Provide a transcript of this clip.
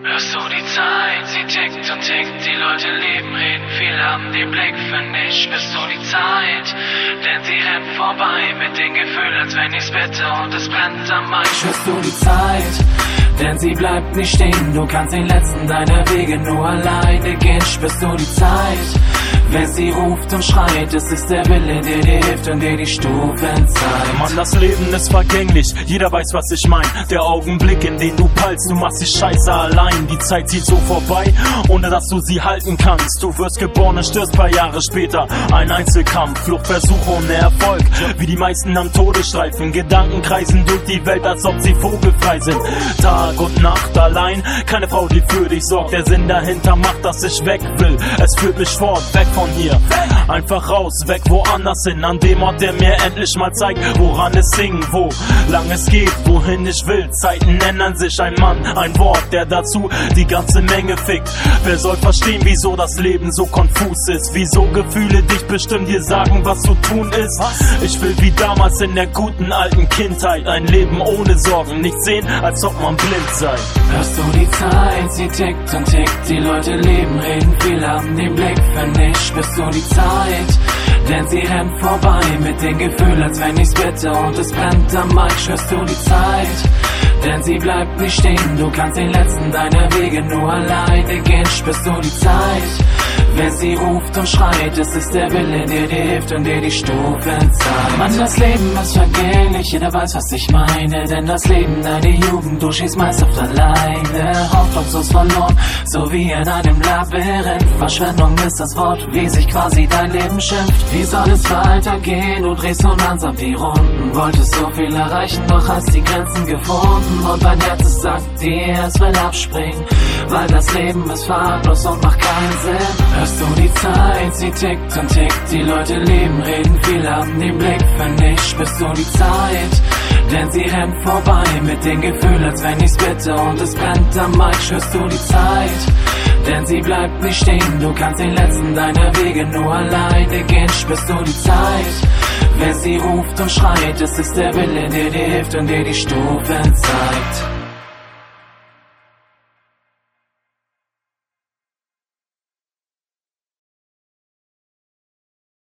Hörst du die Zeit, sie tickt und tickt, die Leute leben, reden viel, haben den Blick für nichts. Hörst du die Zeit, denn sie rennt vorbei mit dem Gefühl, als wenn ich's bitte und es brennt am Main. Hörst du die Zeit, denn sie bleibt nicht stehen, du kannst den letzten deiner Wege nur alleine gehen. Spürst du die Zeit, wenn sie ruft und schreit, es ist der Wille, der dir hilft und dir die Stufen zeigt. Mann, das Leben ist vergänglich, jeder weiß, was ich mein. Der Augenblick, in den du peilst, du machst die Scheiße allein. Die Zeit zieht so vorbei, ohne dass du sie halten kannst. Du wirst geboren und stirbst paar Jahre später. Ein Einzelkampf, Fluchtversuch ohne Erfolg. Wie die meisten am Todesstreifen, Gedanken kreisen durch die Welt, als ob sie vogelfrei sind. Tag und Nacht allein, keine Frau, die für dich sorgt. Der Sinn dahinter macht, dass ich weg will. Es führt mich fort, weg von hier, einfach raus, weg woanders hin, an dem Ort, der mir endlich mal zeigt, woran es hing, wo lang es geht, wohin ich will. Zeiten ändern sich, ein Mann, ein Wort, der dazu die ganze Menge fickt. Wer soll verstehen, wieso das Leben so konfus ist, wieso Gefühle dich bestimmen, dir sagen, was zu tun ist. Ich will wie damals in der guten alten Kindheit, ein Leben ohne Sorgen, nicht sehen, als ob man blind sei. Hörst du die Zeit, sie tickt und tickt, die Leute leben, reden viel, haben den Blick für nichts. Spürst du die Zeit, denn sie rennt vorbei mit dem Gefühl, als wenn ich's bitte und es brennt am Main. Hörst du die Zeit, denn sie bleibt nicht stehen, du kannst den letzten deiner Wege nur alleine gehen. Spürst du die Zeit, wenn sie ruft und schreit, es ist der Wille, der dir hilft und dir die Stufen zeigt. Mann, das Leben ist vergänglich, jeder weiß, was ich meine, denn das Leben, deine Jugend, du schießt meist oft alleine, hoffnungslos verloren, so wie in einem Labyrinth. Verschwendung ist das Wort, wie sich quasi dein Leben schimpft. Wie soll es weitergehen, du drehst so langsam die Runden, wolltest so viel erreichen, doch hast die Grenzen gefunden und dein Herz sagt dir, es will abspringen, weil das Leben ist farblos und macht keinen Sinn. Hörst du die Zeit, sie tickt und tickt, die Leute leben, reden viel, haben den Blick für nichts. Spürst du die Zeit, denn sie rennt vorbei mit dem Gefühl, als wenn ich's bitte und es brennt am Main. Hörst du die Zeit, denn sie bleibt nicht stehen, du kannst den letzten deiner Wege nur alleine gehen. Spürst du die Zeit, wenn sie ruft und schreit, es ist der Wille, der dir hilft und dir die Stufen zeigt.